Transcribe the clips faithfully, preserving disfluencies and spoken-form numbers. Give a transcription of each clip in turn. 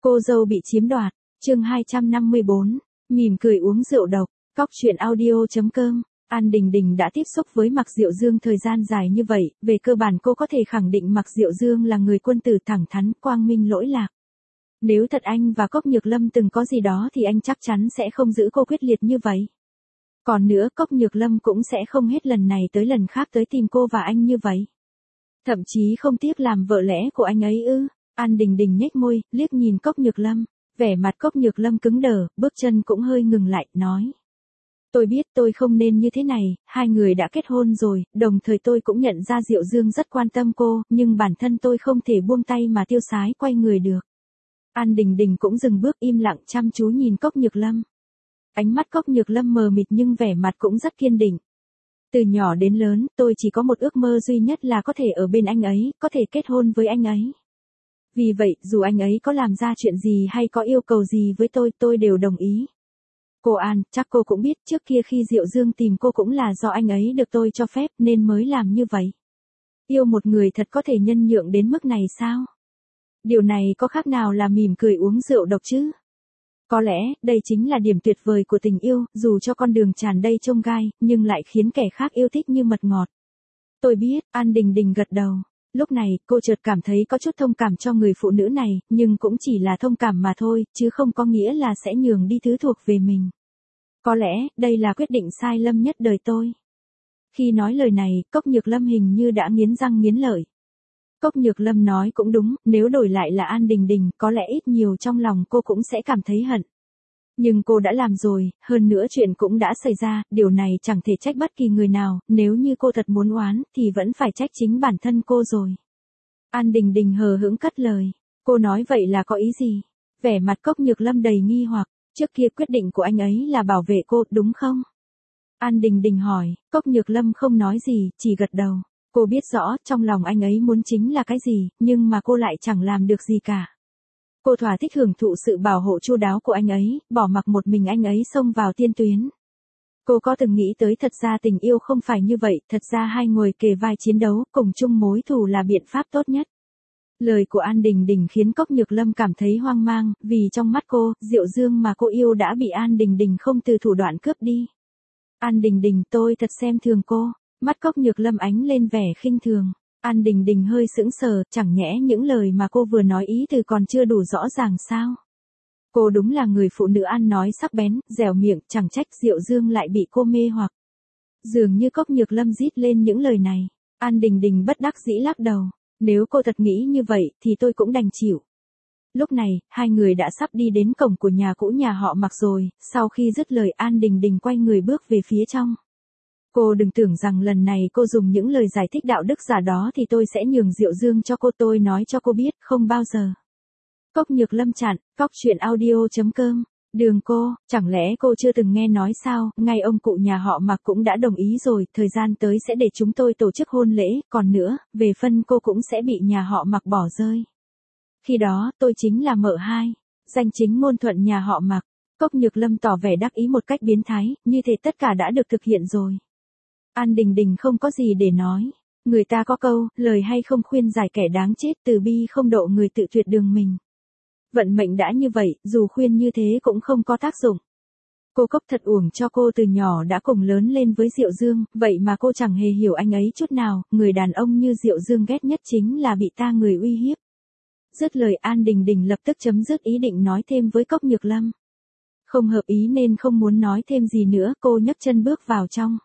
Cô dâu bị chiếm đoạt, chương hai trăm năm mươi bốn, mỉm cười uống rượu độc, cóc truyện audio.com. An Đình Đình đã tiếp xúc với Mạc Diệu Dương thời gian dài như vậy, về cơ bản cô có thể khẳng định Mạc Diệu Dương là người quân tử thẳng thắn, quang minh lỗi lạc. Nếu thật anh và Cốc Nhược Lâm từng có gì đó thì anh chắc chắn sẽ không giữ cô quyết liệt như vậy. Còn nữa, Cốc Nhược Lâm cũng sẽ không hết lần này tới lần khác tới tìm cô và anh như vậy. Thậm chí không tiếc làm vợ lẽ của anh ấy ư? An Đình Đình nhếch môi, liếc nhìn Cốc Nhược Lâm, vẻ mặt Cốc Nhược Lâm cứng đờ, bước chân cũng hơi ngừng lại, nói. Tôi biết tôi không nên như thế này, hai người đã kết hôn rồi, đồng thời tôi cũng nhận ra Diệu Dương rất quan tâm cô, nhưng bản thân tôi không thể buông tay mà tiêu sái quay người được. An Đình Đình cũng dừng bước im lặng chăm chú nhìn Cốc Nhược Lâm. Ánh mắt Cốc Nhược Lâm mờ mịt nhưng vẻ mặt cũng rất kiên định. Từ nhỏ đến lớn, tôi chỉ có một ước mơ duy nhất là có thể ở bên anh ấy, có thể kết hôn với anh ấy. Vì vậy, dù anh ấy có làm ra chuyện gì hay có yêu cầu gì với tôi, tôi đều đồng ý. Cô An, chắc cô cũng biết trước kia khi Diệu Dương tìm cô cũng là do anh ấy được tôi cho phép nên mới làm như vậy. Yêu một người thật có thể nhân nhượng đến mức này sao? Điều này có khác nào là mỉm cười uống rượu độc chứ? Có lẽ, đây chính là điểm tuyệt vời của tình yêu, dù cho con đường tràn đầy chông gai, nhưng lại khiến kẻ khác yêu thích như mật ngọt. Tôi biết, An Đình Đình gật đầu. Lúc này, cô chợt cảm thấy có chút thông cảm cho người phụ nữ này, nhưng cũng chỉ là thông cảm mà thôi, chứ không có nghĩa là sẽ nhường đi thứ thuộc về mình. Có lẽ, đây là quyết định sai lầm nhất đời tôi. Khi nói lời này, Cốc Nhược Lâm hình như đã nghiến răng nghiến lợi. Cốc Nhược Lâm nói cũng đúng, nếu đổi lại là An Đình Đình, có lẽ ít nhiều trong lòng cô cũng sẽ cảm thấy hận. Nhưng cô đã làm rồi, hơn nữa chuyện cũng đã xảy ra, điều này chẳng thể trách bất kỳ người nào, nếu như cô thật muốn oán, thì vẫn phải trách chính bản thân cô rồi. An Đình Đình hờ hững cất lời, cô nói vậy là có ý gì? Vẻ mặt Cốc Nhược Lâm đầy nghi hoặc, trước kia quyết định của anh ấy là bảo vệ cô, đúng không? An Đình Đình hỏi, Cốc Nhược Lâm không nói gì, chỉ gật đầu. Cô biết rõ, trong lòng anh ấy muốn chính là cái gì, nhưng mà cô lại chẳng làm được gì cả. Cô thỏa thích hưởng thụ sự bảo hộ chu đáo của anh ấy, bỏ mặc một mình anh ấy xông vào tiên tuyến. Cô có từng nghĩ tới thật ra tình yêu không phải như vậy, thật ra hai người kề vai chiến đấu, cùng chung mối thù là biện pháp tốt nhất. Lời của An Đình Đình khiến Cốc Nhược Lâm cảm thấy hoang mang, vì trong mắt cô, Diệu Dương mà cô yêu đã bị An Đình Đình không từ thủ đoạn cướp đi. An Đình Đình, tôi thật xem thường cô. Mắt Cốc Nhược Lâm ánh lên vẻ khinh thường. An Đình Đình hơi sững sờ, chẳng nhẽ những lời mà cô vừa nói ý từ còn chưa đủ rõ ràng sao? Cô đúng là người phụ nữ ăn nói sắc bén, dẻo miệng, chẳng trách Diệu Dương lại bị cô mê hoặc. Dường như Cốc Nhược Lâm rít lên những lời này. An Đình Đình bất đắc dĩ lắc đầu. Nếu cô thật nghĩ như vậy, thì tôi cũng đành chịu. Lúc này, hai người đã sắp đi đến cổng của nhà cũ nhà họ Mạc rồi, sau khi dứt lời An Đình Đình quay người bước về phía trong. Cô đừng tưởng rằng lần này cô dùng những lời giải thích đạo đức giả đó thì tôi sẽ nhường Diệu Dương cho cô, tôi nói cho cô biết, không bao giờ. Cốc Nhược Lâm chặn, cóc truyện audio.com, đường cô, chẳng lẽ cô chưa từng nghe nói sao, ngay ông cụ nhà họ Mạc cũng đã đồng ý rồi, thời gian tới sẽ để chúng tôi tổ chức hôn lễ, còn nữa, về phân cô cũng sẽ bị nhà họ Mạc bỏ rơi. Khi đó, tôi chính là mợ hai, danh chính ngôn thuận nhà họ Mạc. Cốc Nhược Lâm tỏ vẻ đắc ý một cách biến thái, như thể tất cả đã được thực hiện rồi. An Đình Đình không có gì để nói. Người ta có câu, lời hay không khuyên giải kẻ đáng chết, từ bi không độ người tự tuyệt đường mình. Vận mệnh đã như vậy, dù khuyên như thế cũng không có tác dụng. Cô Cốc thật uổng cho cô từ nhỏ đã cùng lớn lên với Diệu Dương, vậy mà cô chẳng hề hiểu anh ấy chút nào, người đàn ông như Diệu Dương ghét nhất chính là bị ta người uy hiếp. Dứt lời An Đình Đình lập tức chấm dứt ý định nói thêm với Cốc Nhược Lâm. Không hợp ý nên không muốn nói thêm gì nữa, cô nhấc chân bước vào trong.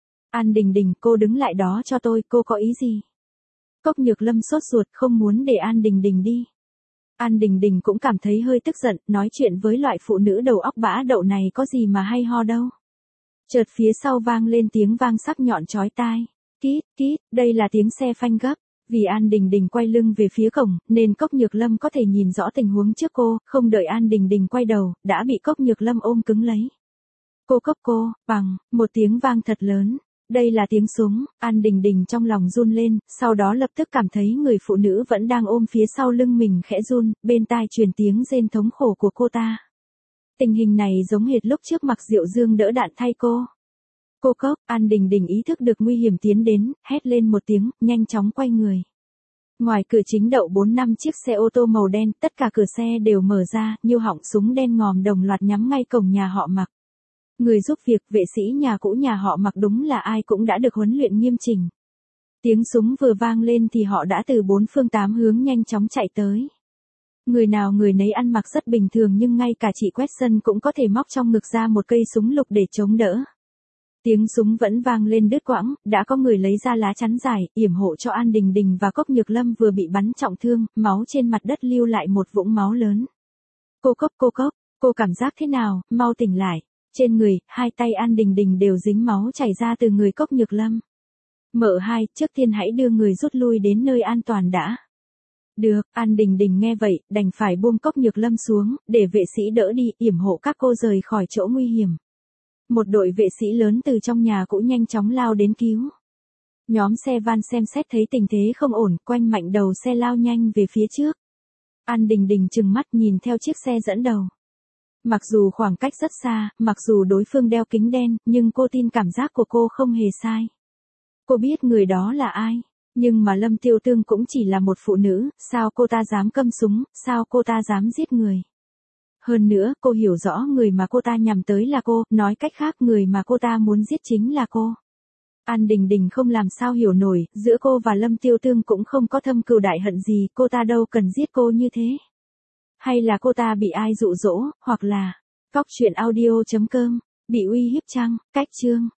An Đình Đình, cô đứng lại đó cho tôi, cô có ý gì? Cốc Nhược Lâm sốt ruột không muốn để An Đình Đình đi. An Đình Đình cũng cảm thấy hơi tức giận, nói chuyện với loại phụ nữ đầu óc bã đậu này có gì mà hay ho đâu. Chợt phía sau vang lên tiếng vang sắc nhọn chói tai. Kít, kít, đây là tiếng xe phanh gấp. Vì An Đình Đình quay lưng về phía cổng, nên Cốc Nhược Lâm có thể nhìn rõ tình huống trước cô, không đợi An Đình Đình quay đầu, đã bị Cốc Nhược Lâm ôm cứng lấy. Cô Cốc cô, bằng, một tiếng vang thật lớn. Đây là tiếng súng, An Đình Đình trong lòng run lên, sau đó lập tức cảm thấy người phụ nữ vẫn đang ôm phía sau lưng mình khẽ run, bên tai truyền tiếng rên thống khổ của cô ta. Tình hình này giống hệt lúc trước Mạc Diệu Dương đỡ đạn thay cô. Cô Cốc, An Đình Đình ý thức được nguy hiểm tiến đến, hét lên một tiếng, nhanh chóng quay người. Ngoài cửa chính đậu bốn năm chiếc xe ô tô màu đen, tất cả cửa xe đều mở ra, nhiều họng súng đen ngòm đồng loạt nhắm ngay cổng nhà họ Mạc. Người giúp việc, vệ sĩ nhà cũ nhà họ Mạc đúng là ai cũng đã được huấn luyện nghiêm chỉnh. Tiếng súng vừa vang lên thì họ đã từ bốn phương tám hướng nhanh chóng chạy tới. Người nào người nấy ăn mặc rất bình thường nhưng ngay cả chị quét sân cũng có thể móc trong ngực ra một cây súng lục để chống đỡ. Tiếng súng vẫn vang lên đứt quãng, đã có người lấy ra lá chắn dài, yểm hộ cho An Đình Đình và Cốc Nhược Lâm vừa bị bắn trọng thương, máu trên mặt đất lưu lại một vũng máu lớn. Cô Cốc, cô Cốc, cô cảm giác thế nào, mau tỉnh lại. Trên người, hai tay An Đình Đình đều dính máu chảy ra từ người Cốc Nhược Lâm. Mợ hai, trước tiên hãy đưa người rút lui đến nơi an toàn đã. Được, An Đình Đình nghe vậy, đành phải buông Cốc Nhược Lâm xuống, để vệ sĩ đỡ đi, yểm hộ các cô rời khỏi chỗ nguy hiểm. Một đội vệ sĩ lớn từ trong nhà cũ nhanh chóng lao đến cứu. Nhóm xe van xem xét thấy tình thế không ổn, quanh mạnh đầu xe lao nhanh về phía trước. An Đình Đình trừng mắt nhìn theo chiếc xe dẫn đầu. Mặc dù khoảng cách rất xa, mặc dù đối phương đeo kính đen, nhưng cô tin cảm giác của cô không hề sai. Cô biết người đó là ai, nhưng mà Lâm Tiêu Tương cũng chỉ là một phụ nữ, sao cô ta dám câm súng, sao cô ta dám giết người. Hơn nữa, cô hiểu rõ người mà cô ta nhằm tới là cô, nói cách khác người mà cô ta muốn giết chính là cô. An Đình Đình không làm sao hiểu nổi, giữa cô và Lâm Tiêu Tương cũng không có thâm cừu đại hận gì, cô ta đâu cần giết cô như thế. Hay là cô ta bị ai dụ dỗ, hoặc là, cóc truyện audio chấm com, bị uy hiếp chăng, cách chương.